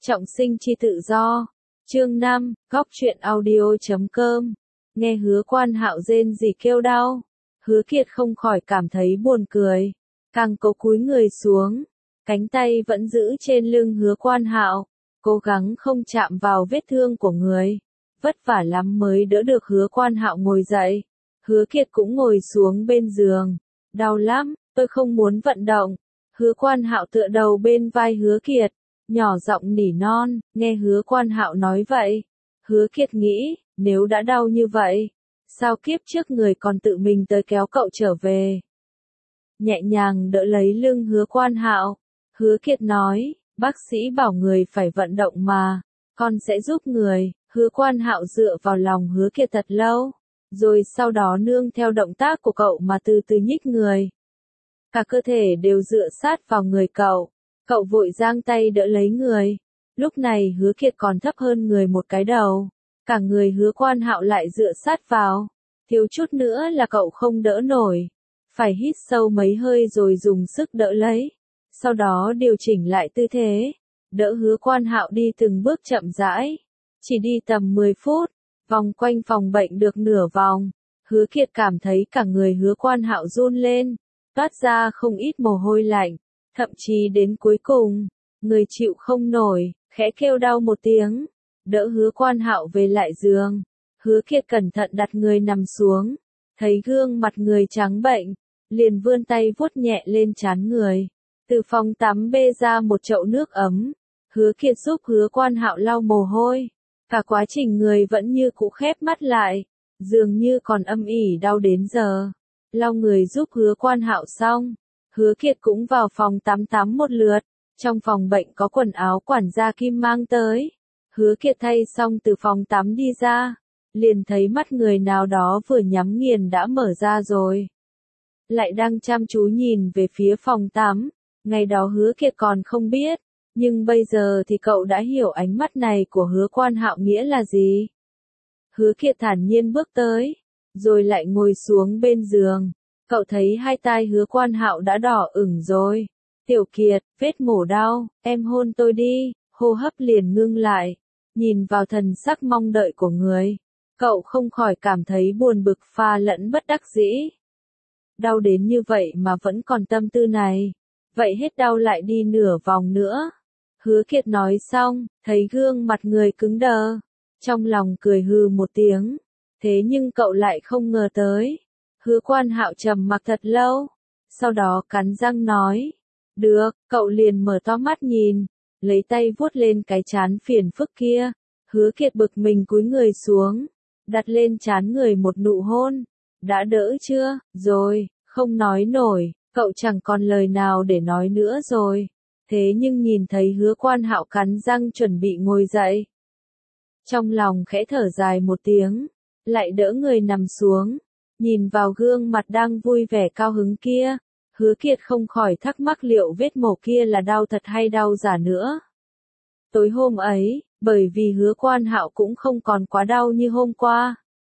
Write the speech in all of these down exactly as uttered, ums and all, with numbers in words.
Trọng sinh chi tự do. Chương năm, góc truyện audio chấm com. Nghe Hứa Quan Hạo rên rỉ kêu đau, Hứa Kiệt không khỏi cảm thấy buồn cười, càng cố cúi người xuống, cánh tay vẫn giữ trên lưng Hứa Quan Hạo, cố gắng không chạm vào vết thương của người. Vất vả lắm mới đỡ được Hứa Quan Hạo ngồi dậy. Hứa Kiệt cũng ngồi xuống bên giường. Đau lắm, tôi không muốn vận động. Hứa Quan Hạo tựa đầu bên vai Hứa Kiệt, nhỏ giọng nỉ non. Nghe Hứa Quan Hạo nói vậy, Hứa Kiệt nghĩ, nếu đã đau như vậy, sao kiếp trước người còn tự mình tới kéo cậu trở về. Nhẹ nhàng đỡ lấy lưng Hứa Quan Hạo, Hứa Kiệt nói, bác sĩ bảo người phải vận động mà, con sẽ giúp người. Hứa Quan Hạo dựa vào lòng Hứa Kiệt thật lâu, rồi sau đó nương theo động tác của cậu mà từ từ nhích người. Cả cơ thể đều dựa sát vào người cậu, cậu vội giang tay đỡ lấy người. Lúc này Hứa Kiệt còn thấp hơn người một cái đầu, cả người Hứa Quan Hạo lại dựa sát vào, thiếu chút nữa là cậu không đỡ nổi, phải hít sâu mấy hơi rồi dùng sức đỡ lấy, sau đó điều chỉnh lại tư thế, đỡ Hứa Quan Hạo đi từng bước chậm rãi. Chỉ đi tầm mười phút, vòng quanh phòng bệnh được nửa vòng, Hứa Kiệt cảm thấy cả người Hứa Quan Hạo run lên, toát ra không ít mồ hôi lạnh, thậm chí đến cuối cùng, người chịu không nổi, khẽ kêu đau một tiếng, đỡ Hứa Quan Hạo về lại giường. Hứa Kiệt cẩn thận đặt người nằm xuống, thấy gương mặt người trắng bệnh, liền vươn tay vuốt nhẹ lên trán người, từ phòng tắm bê ra một chậu nước ấm. Hứa Kiệt giúp Hứa Quan Hạo lau mồ hôi. Cả quá trình người vẫn như cũ khép mắt lại, dường như còn âm ỉ đau đến giờ. Lau người giúp Hứa Quan Hạo xong, Hứa Kiệt cũng vào phòng tắm tắm một lượt. Trong phòng bệnh có quần áo quản gia Kim mang tới. Hứa Kiệt thay xong từ phòng tắm đi ra, liền thấy mắt người nào đó vừa nhắm nghiền đã mở ra rồi, lại đang chăm chú nhìn về phía phòng tắm. Ngày đó Hứa Kiệt còn không biết, nhưng bây giờ thì cậu đã hiểu ánh mắt này của Hứa Quan Hạo nghĩa là gì. Hứa Kiệt thản nhiên bước tới, rồi lại ngồi xuống bên giường. Cậu thấy hai tai Hứa Quan Hạo đã đỏ ửng rồi. Tiểu Kiệt, vết mổ đau, em hôn tôi đi. Hô hấp liền ngưng lại, nhìn vào thần sắc mong đợi của người, cậu không khỏi cảm thấy buồn bực pha lẫn bất đắc dĩ. Đau đến như vậy mà vẫn còn tâm tư này, vậy hết đau lại đi nửa vòng nữa. Hứa Kiệt nói xong, thấy gương mặt người cứng đờ, trong lòng cười hừ một tiếng, thế nhưng cậu lại không ngờ tới. Hứa Quan Hạo trầm mặc thật lâu, sau đó cắn răng nói, được. Cậu liền mở to mắt nhìn, lấy tay vuốt lên cái trán phiền phức kia. Hứa Kiệt bực mình cúi người xuống, đặt lên trán người một nụ hôn. Đã đỡ chưa? Rồi, không nói nổi, cậu chẳng còn lời nào để nói nữa rồi. Thế nhưng nhìn thấy Hứa Quan Hạo cắn răng chuẩn bị ngồi dậy, trong lòng khẽ thở dài một tiếng, lại đỡ người nằm xuống, nhìn vào gương mặt đang vui vẻ cao hứng kia. Hứa Kiệt không khỏi thắc mắc liệu vết mổ kia là đau thật hay đau giả nữa. Tối hôm ấy, bởi vì Hứa Quan Hạo cũng không còn quá đau như hôm qua,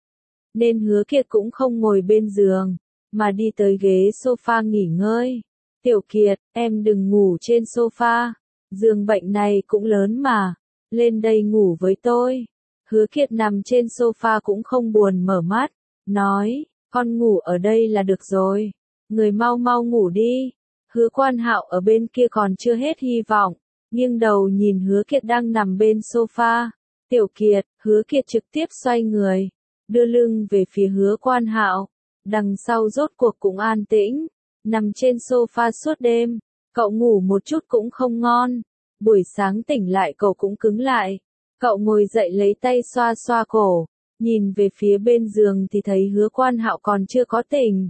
nên Hứa Kiệt cũng không ngồi bên giường, mà đi tới ghế sofa nghỉ ngơi. Tiểu Kiệt, em đừng ngủ trên sofa, giường bệnh này cũng lớn mà, lên đây ngủ với tôi. Hứa Kiệt nằm trên sofa cũng không buồn mở mắt, nói, con ngủ ở đây là được rồi, người mau mau ngủ đi. Hứa Quan Hạo ở bên kia còn chưa hết hy vọng, nghiêng đầu nhìn Hứa Kiệt đang nằm bên sofa. Tiểu Kiệt, Hứa Kiệt trực tiếp xoay người, đưa lưng về phía Hứa Quan Hạo, đằng sau rốt cuộc cũng an tĩnh. Nằm trên sofa suốt đêm, cậu ngủ một chút cũng không ngon, buổi sáng tỉnh lại cậu cũng cứng lại. Cậu ngồi dậy lấy tay xoa xoa cổ, nhìn về phía bên giường thì thấy Hứa Quan Hạo còn chưa có tỉnh.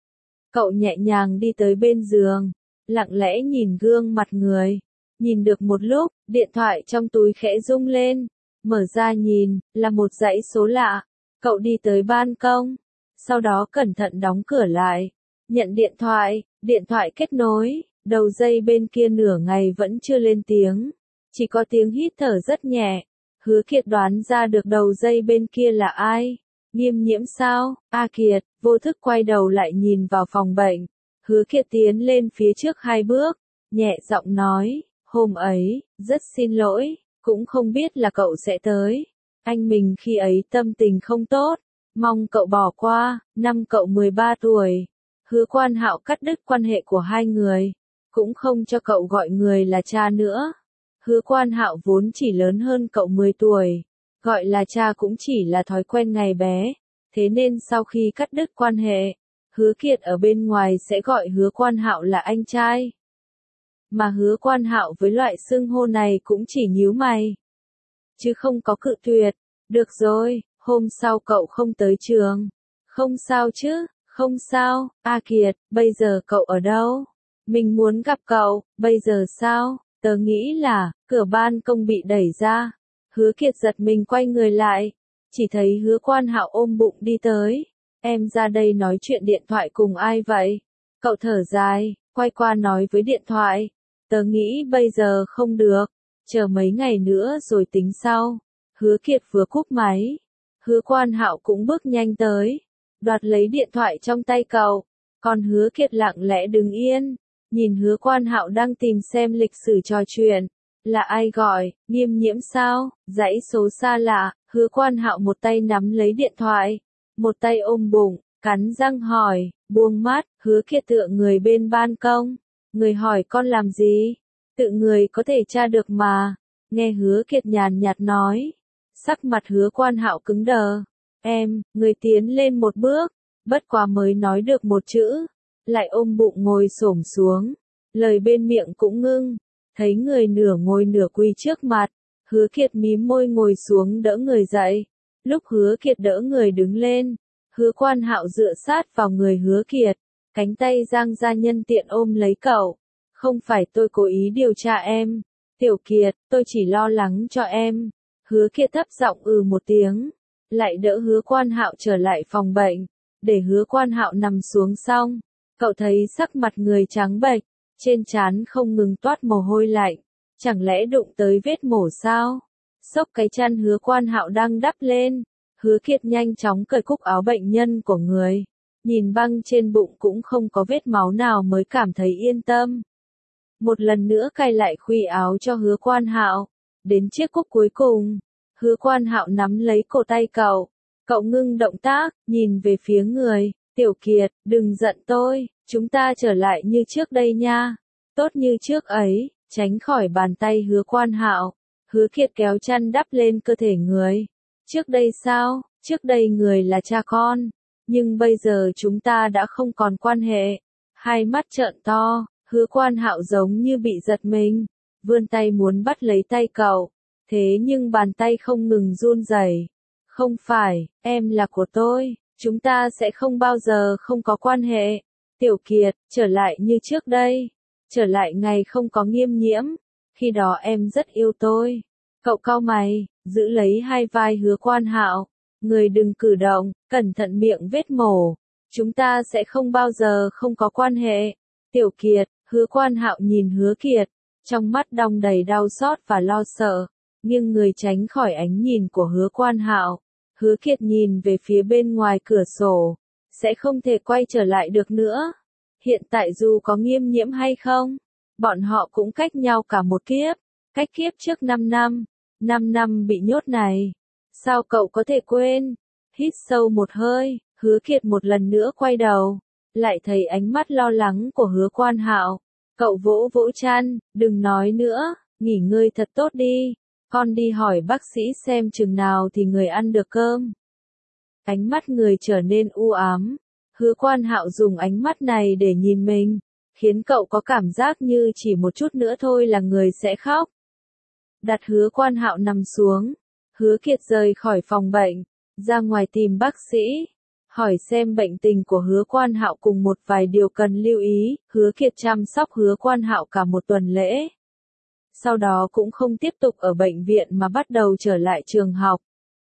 Cậu nhẹ nhàng đi tới bên giường, lặng lẽ nhìn gương mặt người, nhìn được một lúc, điện thoại trong túi khẽ rung lên, mở ra nhìn, là một dãy số lạ. Cậu đi tới ban công, sau đó cẩn thận đóng cửa lại. Nhận điện thoại, điện thoại kết nối, đầu dây bên kia nửa ngày vẫn chưa lên tiếng, chỉ có tiếng hít thở rất nhẹ. Hứa Kiệt đoán ra được đầu dây bên kia là ai. Nghiêm Nhiễm sao? A Kiệt, vô thức quay đầu lại nhìn vào phòng bệnh. Hứa Kiệt tiến lên phía trước hai bước, nhẹ giọng nói, Hôm ấy, rất xin lỗi, cũng không biết là cậu sẽ tới. Anh mình khi ấy tâm tình không tốt, mong cậu bỏ qua. Năm cậu mười ba tuổi. Hứa Quan Hạo cắt đứt quan hệ của hai người, cũng không cho cậu gọi người là cha nữa. Hứa Quan Hạo vốn chỉ lớn hơn cậu mười tuổi, gọi là cha cũng chỉ là thói quen ngày bé, thế nên sau khi cắt đứt quan hệ, Hứa Kiệt ở bên ngoài sẽ gọi Hứa Quan Hạo là anh trai. Mà Hứa Quan Hạo với loại xưng hô này cũng chỉ nhíu mày, chứ không có cự tuyệt. Được rồi, hôm sau cậu không tới trường. Không sao chứ, không sao. A Kiệt, bây giờ cậu ở đâu? Mình muốn gặp cậu. Bây giờ sao? Tớ nghĩ là, cửa ban công bị đẩy ra. Hứa Kiệt giật mình quay người lại, chỉ thấy Hứa Quan Hạo ôm bụng đi tới. Em ra đây nói chuyện điện thoại cùng ai vậy? Cậu thở dài, quay qua nói với điện thoại. Tớ nghĩ bây giờ không được, chờ mấy ngày nữa rồi tính sau. Hứa Kiệt vừa cúp máy, Hứa Quan Hạo cũng bước nhanh tới, đoạt lấy điện thoại trong tay cậu. Còn Hứa Kiệt lặng lẽ đứng yên, nhìn Hứa Quan Hạo đang tìm xem lịch sử trò chuyện. Là ai gọi? Nghiêm Nhiễm sao? Dãy số xa lạ. Hứa Quan Hạo một tay nắm lấy điện thoại, một tay ôm bụng, cắn răng hỏi, buông mắt. Hứa Kiệt tựa người bên ban công. Người hỏi con làm gì? Tự người có thể tra được mà. Nghe Hứa Kiệt nhàn nhạt nói, sắc mặt Hứa Quan Hạo cứng đờ. Em, người tiến lên một bước, bất quá mới nói được một chữ, lại ôm bụng ngồi xổm xuống, lời bên miệng cũng ngưng. Thấy người nửa ngồi nửa quỳ trước mặt, Hứa Kiệt mím môi ngồi xuống đỡ người dậy. Lúc Hứa Kiệt đỡ người đứng lên, Hứa Quan Hạo dựa sát vào người Hứa Kiệt, cánh tay dang ra nhân tiện ôm lấy cậu. Không phải tôi cố ý điều tra em, Tiểu Kiệt, tôi chỉ lo lắng cho em. Hứa Kiệt thấp giọng ừ một tiếng, lại đỡ Hứa Quan Hạo trở lại phòng bệnh, để Hứa Quan Hạo nằm xuống xong. Cậu thấy sắc mặt người trắng bệch, trên trán không ngừng toát mồ hôi lạnh, chẳng lẽ đụng tới vết mổ sao? Xốc cái chăn Hứa Quan Hạo đang đắp lên, Hứa Kiệt nhanh chóng cởi cúc áo bệnh nhân của người, nhìn băng trên bụng cũng không có vết máu nào mới cảm thấy yên tâm. Một lần nữa cài lại khuy áo cho Hứa Quan Hạo, đến chiếc cúc cuối cùng, Hứa Quan Hạo nắm lấy cổ tay cậu, cậu ngưng động tác, nhìn về phía người. Tiểu Kiệt, đừng giận tôi, chúng ta trở lại như trước đây nha. Tốt như trước ấy. Tránh khỏi bàn tay Hứa Quan Hạo, Hứa Kiệt kéo chăn đắp lên cơ thể người. Trước đây sao? Trước đây người là cha con, nhưng bây giờ chúng ta đã không còn quan hệ. Hai mắt trợn to, Hứa Quan Hạo giống như bị giật mình, vươn tay muốn bắt lấy tay cậu, thế nhưng bàn tay không ngừng run rẩy. Không phải, em là của tôi, chúng ta sẽ không bao giờ không có quan hệ. Tiểu Kiệt, trở lại như trước đây. Trở lại ngày không có Nghiêm Nhiễm, khi đó em rất yêu tôi. Cậu cau mày, giữ lấy hai vai Hứa Quan Hạo, người đừng cử động, cẩn thận miệng vết mổ. Chúng ta sẽ không bao giờ không có quan hệ. Tiểu Kiệt, Hứa Quan Hạo nhìn Hứa Kiệt, trong mắt đong đầy đau xót và lo sợ, nhưng người tránh khỏi ánh nhìn của Hứa Quan Hạo. Hứa Kiệt nhìn về phía bên ngoài cửa sổ, sẽ không thể quay trở lại được nữa. Hiện tại dù có Nghiêm Nhiễm hay không, bọn họ cũng cách nhau cả một kiếp, cách kiếp trước năm năm, năm năm bị nhốt này. Sao cậu có thể quên? Hít sâu một hơi, Hứa Kiệt một lần nữa quay đầu, lại thấy ánh mắt lo lắng của Hứa Quan Hạo. Cậu vỗ vỗ chăn, đừng nói nữa, nghỉ ngơi thật tốt đi, con đi hỏi bác sĩ xem chừng nào thì người ăn được cơm. Ánh mắt người trở nên u ám. Hứa Quan Hạo dùng ánh mắt này để nhìn mình, khiến cậu có cảm giác như chỉ một chút nữa thôi là người sẽ khóc. Đặt Hứa Quan Hạo nằm xuống, Hứa Kiệt rời khỏi phòng bệnh, ra ngoài tìm bác sĩ, hỏi xem bệnh tình của Hứa Quan Hạo cùng một vài điều cần lưu ý. Hứa Kiệt chăm sóc Hứa Quan Hạo cả một tuần lễ. Sau đó cũng không tiếp tục ở bệnh viện mà bắt đầu trở lại trường học.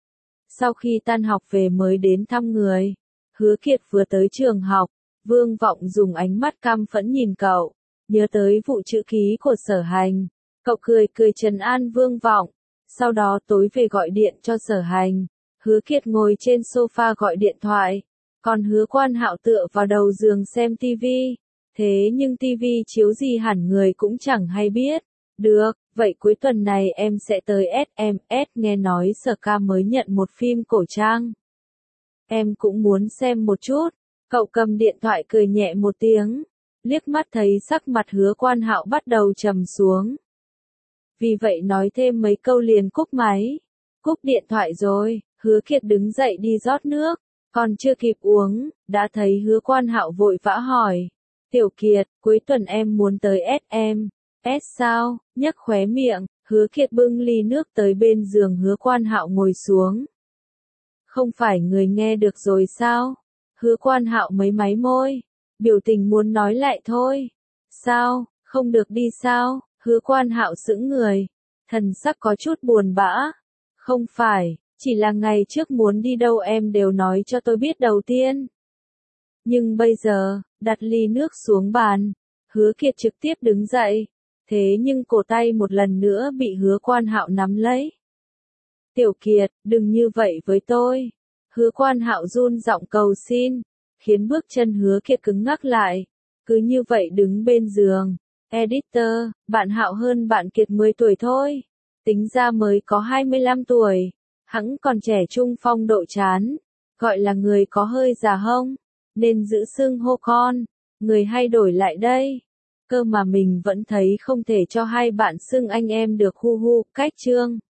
Sau khi tan học về mới đến thăm người. Hứa Kiệt vừa tới trường học, Vương Vọng dùng ánh mắt căm phẫn nhìn cậu, nhớ tới vụ chữ ký của Sở Hành. Cậu cười cười trấn an Vương Vọng, sau đó tối về gọi điện cho Sở Hành. Hứa Kiệt ngồi trên sofa gọi điện thoại, còn Hứa Quan Hạo tựa vào đầu giường xem tivi. Thế nhưng tivi chiếu gì hẳn người cũng chẳng hay biết. Được, vậy cuối tuần này em sẽ tới ét em ét, nghe nói Sở Ca mới nhận một phim cổ trang. Em cũng muốn xem một chút. Cậu cầm điện thoại cười nhẹ một tiếng, liếc mắt thấy sắc mặt Hứa Quan Hạo bắt đầu trầm xuống. Vì vậy nói thêm mấy câu liền cúp máy. Cúp điện thoại rồi, Hứa Kiệt đứng dậy đi rót nước, còn chưa kịp uống, đã thấy Hứa Quan Hạo vội vã hỏi. Tiểu Kiệt, cuối tuần em muốn tới ét em ét sao? Nhấc khóe miệng, Hứa Kiệt bưng ly nước tới bên giường Hứa Quan Hạo ngồi xuống. Không phải người nghe được rồi sao? Hứa Quan Hạo mấy máy môi, biểu tình muốn nói lại thôi. Sao, không được đi sao? Hứa Quan Hạo sững người, thần sắc có chút buồn bã. Không phải, chỉ là ngày trước muốn đi đâu em đều nói cho tôi biết đầu tiên. Nhưng bây giờ, đặt ly nước xuống bàn, Hứa Kiệt trực tiếp đứng dậy, thế nhưng cổ tay một lần nữa bị Hứa Quan Hạo nắm lấy. Tiểu Kiệt, đừng như vậy với tôi. Hứa Quan Hạo run giọng cầu xin, khiến bước chân Hứa Kiệt cứng ngắc lại, cứ như vậy đứng bên giường. Editor, bạn Hạo hơn bạn Kiệt mười tuổi thôi, tính ra mới có hai mươi lăm tuổi, hẵng còn trẻ trung phong độ chán, gọi là người có hơi già hông, nên giữ xưng hô con, người hay đổi lại đây. Cơ mà mình vẫn thấy không thể cho hai bạn xưng anh em được, hu hu, cách chương.